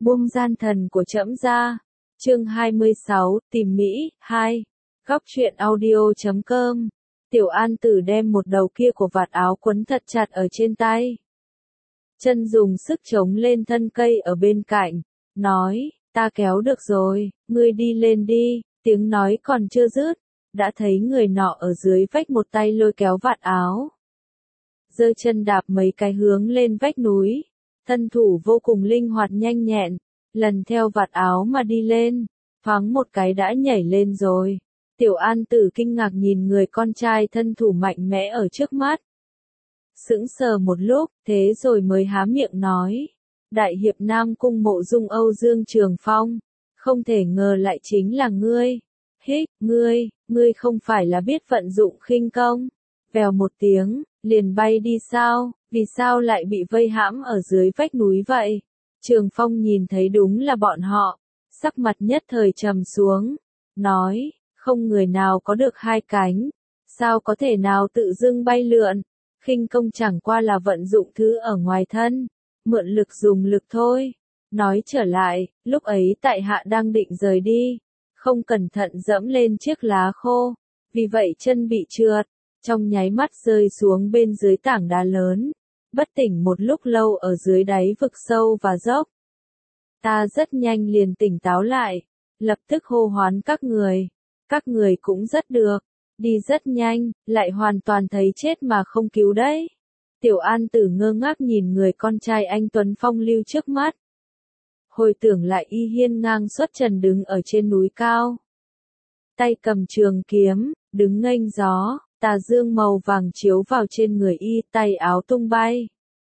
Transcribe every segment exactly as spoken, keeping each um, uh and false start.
Buông gian thần của trẫm ra. Chương hai mươi sáu, tìm Mỹ, hai. Góc truyện audio chấm com. Tiểu An Tử đem một đầu kia của vạt áo quấn thật chặt ở trên tay. Chân dùng sức chống lên thân cây ở bên cạnh, nói, ta kéo được rồi, ngươi đi lên đi, tiếng nói còn chưa dứt, đã thấy người nọ ở dưới vách một tay lôi kéo vạt áo. Giơ chân đạp mấy cái hướng lên vách núi, thân thủ vô cùng linh hoạt nhanh nhẹn, lần theo vạt áo mà đi lên, thoáng một cái đã nhảy lên rồi. Tiểu An Tử kinh ngạc nhìn người con trai thân thủ mạnh mẽ ở trước mắt. Sững sờ một lúc, thế rồi mới há miệng nói. Đại hiệp Nam Cung Mộ Dung Âu Dương Trường Phong, không thể ngờ lại chính là ngươi. Hích, ngươi, ngươi không phải là biết vận dụng khinh công. Vèo một tiếng, liền bay đi sao, vì sao lại bị vây hãm ở dưới vách núi vậy? Trường Phong nhìn thấy đúng là bọn họ, sắc mặt nhất thời trầm xuống, nói, không người nào có được hai cánh, sao có thể nào tự dưng bay lượn, khinh công chẳng qua là vận dụng thứ ở ngoài thân, mượn lực dùng lực thôi. Nói trở lại, lúc ấy tại hạ đang định rời đi, không cẩn thận dẫm lên chiếc lá khô, vì vậy chân bị trượt, trong nháy mắt rơi xuống bên dưới tảng đá lớn, bất tỉnh một lúc lâu ở dưới đáy vực sâu và dốc. Ta rất nhanh liền tỉnh táo lại, lập tức hô hoán các người, các người cũng rất được, đi rất nhanh, lại hoàn toàn thấy chết mà không cứu đấy. Tiểu An Tử ngơ ngác nhìn người con trai anh tuấn phong lưu trước mắt. Hồi tưởng lại y hiên ngang xuất trần đứng ở trên núi cao. Tay cầm trường kiếm, đứng nghênh gió, tà dương màu vàng chiếu vào trên người y, tay áo tung bay.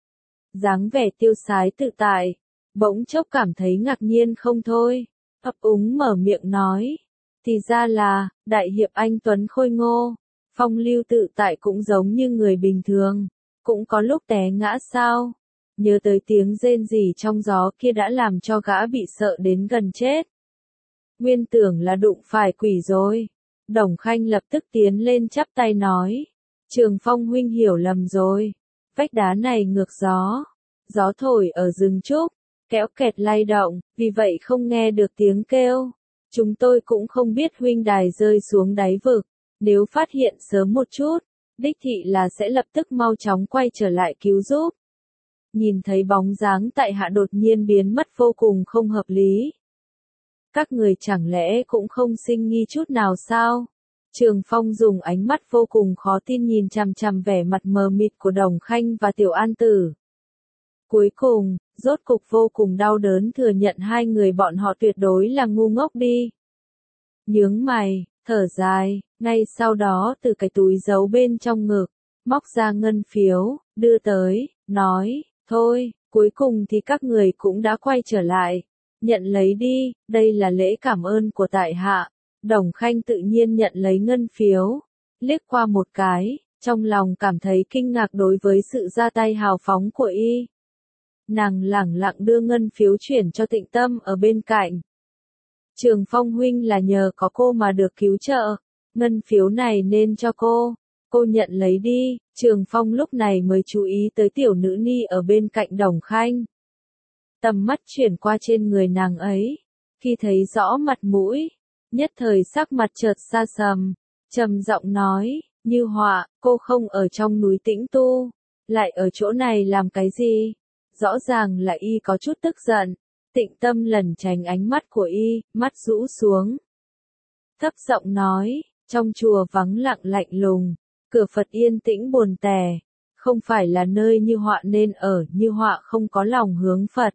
Dáng vẻ tiêu sái tự tại, bỗng chốc cảm thấy ngạc nhiên không thôi, ấp úng mở miệng nói. Thì ra là, đại hiệp anh tuấn khôi ngô, phong lưu tự tại cũng giống như người bình thường, cũng có lúc té ngã sao. Nhớ tới tiếng rên rỉ trong gió kia đã làm cho gã bị sợ đến gần chết. Nguyên tưởng là đụng phải quỷ rồi. Đồng Khanh lập tức tiến lên chắp tay nói. Trường Phong huynh hiểu lầm rồi. Vách đá này ngược gió. Gió thổi ở rừng trúc, kéo kẹt lay động, vì vậy không nghe được tiếng kêu. Chúng tôi cũng không biết huynh đài rơi xuống đáy vực. Nếu phát hiện sớm một chút, đích thị là sẽ lập tức mau chóng quay trở lại cứu giúp. Nhìn thấy bóng dáng tại hạ đột nhiên biến mất vô cùng không hợp lý. Các người chẳng lẽ cũng không sinh nghi chút nào sao? Trường Phong dùng ánh mắt vô cùng khó tin nhìn chằm chằm vẻ mặt mờ mịt của Đồng Khanh và Tiểu An Tử. Cuối cùng, rốt cục vô cùng đau đớn thừa nhận hai người bọn họ tuyệt đối là ngu ngốc đi. Nhướng mày, thở dài, ngay sau đó từ cái túi giấu bên trong ngực, móc ra ngân phiếu, đưa tới, nói, thôi, cuối cùng thì các người cũng đã quay trở lại. Nhận lấy đi, đây là lễ cảm ơn của tại hạ. Đồng Khanh tự nhiên nhận lấy ngân phiếu, liếc qua một cái, trong lòng cảm thấy kinh ngạc đối với sự ra tay hào phóng của y. Nàng lẳng lặng đưa ngân phiếu chuyển cho Tịnh Tâm ở bên cạnh. Trường Phong huynh là nhờ có cô mà được cứu trợ, ngân phiếu này nên cho cô, cô nhận lấy đi. Trường Phong lúc này mới chú ý tới tiểu nữ ni ở bên cạnh Đồng Khanh. Tầm mắt chuyển qua trên người nàng ấy, khi thấy rõ mặt mũi, nhất thời sắc mặt chợt xa sầm, trầm giọng nói, Như Họa, cô không ở trong núi Tĩnh Tu, lại ở chỗ này làm cái gì? Rõ ràng là y có chút tức giận. Tịnh Tâm lẩn tránh ánh mắt của y, mắt rũ xuống. Thấp giọng nói, trong chùa vắng lặng lạnh lùng, cửa Phật yên tĩnh buồn tẻ, không phải là nơi Như Họa nên ở, Như Họa không có lòng hướng Phật.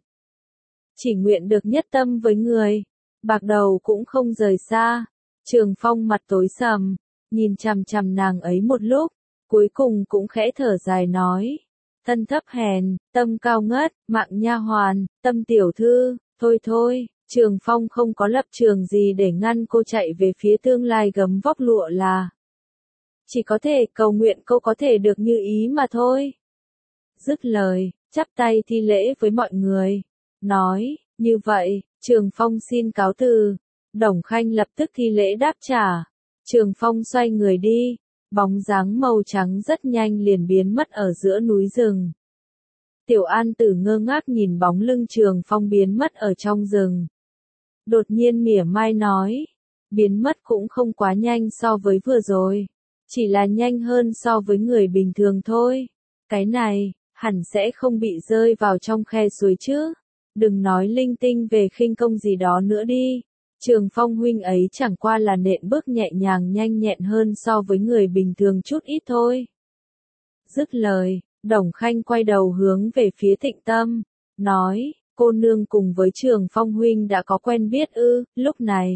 Chỉ nguyện được nhất tâm với người, bạc đầu cũng không rời xa. Trường Phong mặt tối sầm, nhìn chằm chằm nàng ấy một lúc, cuối cùng cũng khẽ thở dài nói. Thân thấp hèn, tâm cao ngất, mạng nha hoàn, tâm tiểu thư, thôi thôi, Trường Phong không có lập trường gì để ngăn cô chạy về phía tương lai gấm vóc lụa là. Chỉ có thể cầu nguyện cô có thể được như ý mà thôi. Dứt lời, chắp tay thi lễ với mọi người, nói, như vậy, Trường Phong xin cáo từ. Đồng Khanh lập tức thi lễ đáp trả. Trường Phong xoay người đi. Bóng dáng màu trắng rất nhanh liền biến mất ở giữa núi rừng. Tiểu An Tử ngơ ngác nhìn bóng lưng Trường Phong biến mất ở trong rừng. Đột nhiên mỉa mai nói, biến mất cũng không quá nhanh so với vừa rồi, chỉ là nhanh hơn so với người bình thường thôi. Cái này, hẳn sẽ không bị rơi vào trong khe suối chứ. Đừng nói linh tinh về khinh công gì đó nữa đi. Trường Phong huynh ấy chẳng qua là nện bước nhẹ nhàng nhanh nhẹn hơn so với người bình thường chút ít thôi. Dứt lời, Đồng Khanh quay đầu hướng về phía Tịnh Tâm, nói, cô nương cùng với Trường Phong huynh đã có quen biết ư? Lúc này,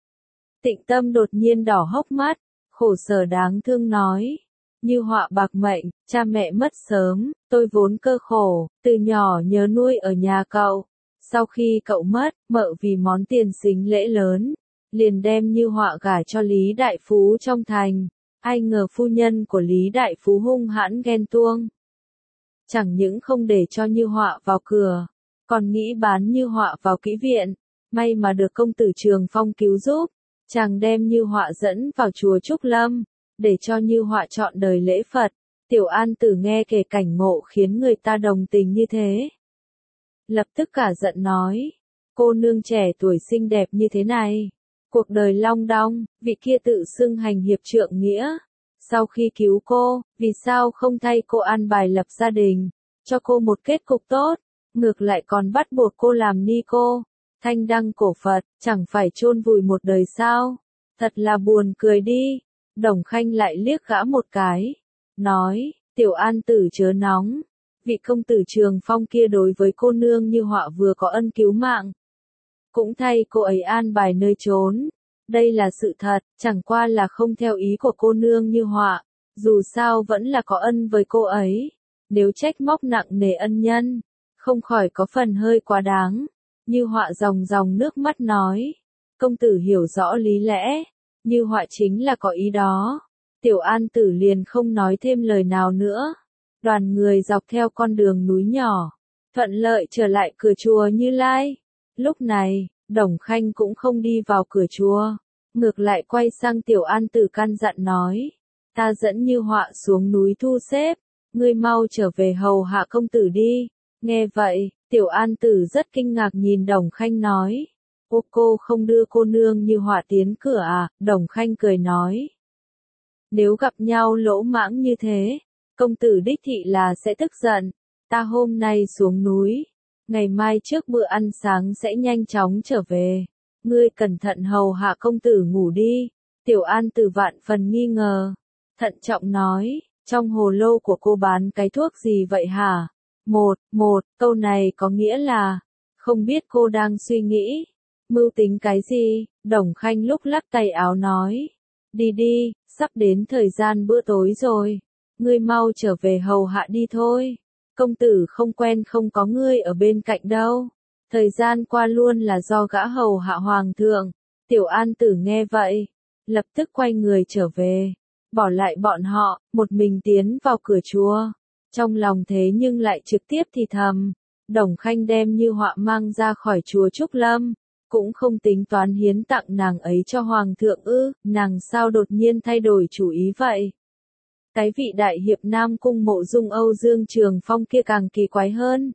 Tịnh Tâm đột nhiên đỏ hốc mắt, khổ sở đáng thương nói, Như Họa bạc mệnh, cha mẹ mất sớm, tôi vốn cơ khổ, từ nhỏ nhớ nuôi ở nhà cậu. Sau khi cậu mất, mợ vì món tiền sính lễ lớn, liền đem Như Họa gả cho Lý Đại Phú trong thành. Ai ngờ phu nhân của Lý Đại Phú hung hãn ghen tuông. Chẳng những không để cho Như Họa vào cửa, còn nghĩ bán Như Họa vào kỹ viện. May mà được công tử Trường Phong cứu giúp, chàng đem Như Họa dẫn vào chùa Trúc Lâm, để cho Như Họa chọn đời lễ Phật. Tiểu An Tử nghe kể cảnh ngộ khiến người ta đồng tình như thế. Lập tức cả giận nói, cô nương trẻ tuổi xinh đẹp như thế này, cuộc đời long đong, vị kia tự xưng hành hiệp trượng nghĩa. Sau khi cứu cô, vì sao không thay cô an bài lập gia đình, cho cô một kết cục tốt, ngược lại còn bắt buộc cô làm ni cô, thanh đăng cổ Phật, chẳng phải chôn vùi một đời sao? Thật là buồn cười đi. Đồng Khanh lại liếc gã một cái, nói, Tiểu An Tử chớ nóng, vị công tử Trường Phong kia đối với cô nương Như Họa vừa có ân cứu mạng, cũng thay cô ấy an bài nơi trốn. Đây là sự thật, chẳng qua là không theo ý của cô nương Như Họa, dù sao vẫn là có ân với cô ấy. Nếu trách móc nặng nề ân nhân, không khỏi có phần hơi quá đáng. Như Họa ròng ròng nước mắt nói, công tử hiểu rõ lý lẽ, Như Họa chính là có ý đó. Tiểu An Tử liền không nói thêm lời nào nữa. Đoàn người dọc theo con đường núi nhỏ, thuận lợi trở lại cửa chùa Như Lai. Lúc này, Đồng Khanh cũng không đi vào cửa chùa, ngược lại quay sang Tiểu An Tử căn dặn nói, ta dẫn Như Họa xuống núi thu xếp, ngươi mau trở về hầu hạ công tử đi. Nghe vậy, Tiểu An Tử rất kinh ngạc nhìn Đồng Khanh nói, ô cô không đưa cô nương Như Họa tiến cửa à? Đồng Khanh cười nói, nếu gặp nhau lỗ mãng như thế, công tử đích thị là sẽ tức giận. Ta hôm nay xuống núi, ngày mai trước bữa ăn sáng sẽ nhanh chóng trở về. Ngươi cẩn thận hầu hạ công tử ngủ đi. Tiểu An Tử vạn phần nghi ngờ, thận trọng nói, trong hồ lô của cô bán cái thuốc gì vậy hả? Một, một, câu này có nghĩa là, không biết cô đang suy nghĩ, mưu tính cái gì? Đồng Khanh lúc lắc tay áo nói, đi đi, sắp đến thời gian bữa tối rồi, ngươi mau trở về hầu hạ đi thôi. Công tử không quen không có ngươi ở bên cạnh đâu. Thời gian qua luôn là do gã hầu hạ hoàng thượng. Tiểu An Tử nghe vậy, lập tức quay người trở về, bỏ lại bọn họ, một mình tiến vào cửa chùa. Trong lòng thế nhưng lại trực tiếp thì thầm, Đồng Khanh đem Như Họa mang ra khỏi chùa Trúc Lâm, cũng không tính toán hiến tặng nàng ấy cho hoàng thượng ư? Nàng sao đột nhiên thay đổi chủ ý vậy? Cái vị đại hiệp Nam Cung Mộ Dung Âu Dương Trường Phong kia càng kỳ quái hơn.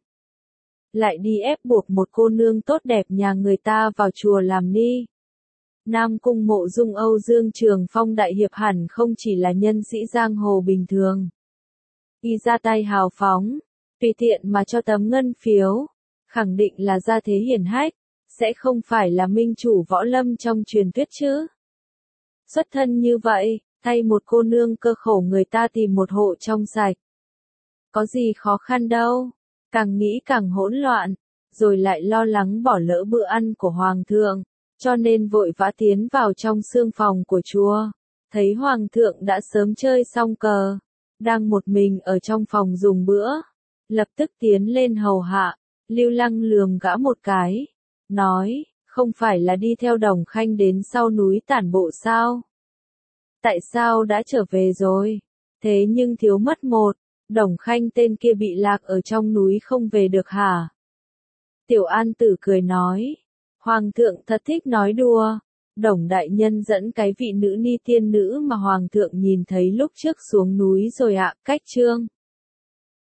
Lại đi ép buộc một cô nương tốt đẹp nhà người ta vào chùa làm ni. Nam Cung Mộ Dung Âu Dương Trường Phong đại hiệp hẳn không chỉ là nhân sĩ giang hồ bình thường. Y ra tay hào phóng, tùy tiện mà cho tấm ngân phiếu, khẳng định là gia thế hiển hách, sẽ không phải là minh chủ võ lâm trong truyền thuyết chứ. Xuất thân như vậy, thay một cô nương cơ khổ người ta tìm một hộ trong sạch. Có gì khó khăn đâu, càng nghĩ càng hỗn loạn, rồi lại lo lắng bỏ lỡ bữa ăn của hoàng thượng, cho nên vội vã tiến vào trong sương phòng của chùa. Thấy hoàng thượng đã sớm chơi xong cờ, đang một mình ở trong phòng dùng bữa, lập tức tiến lên hầu hạ. Lưu Lăng lườm gã một cái, nói, không phải là đi theo Đồng Khanh đến sau núi tản bộ sao? Tại sao đã trở về rồi? Thế nhưng thiếu mất một, Đồng Khanh tên kia bị lạc ở trong núi không về được hả? Tiểu An Tử cười nói, hoàng thượng thật thích nói đùa. Đồng đại nhân dẫn cái vị nữ ni tiên nữ mà hoàng thượng nhìn thấy lúc trước xuống núi rồi ạ. Cách chương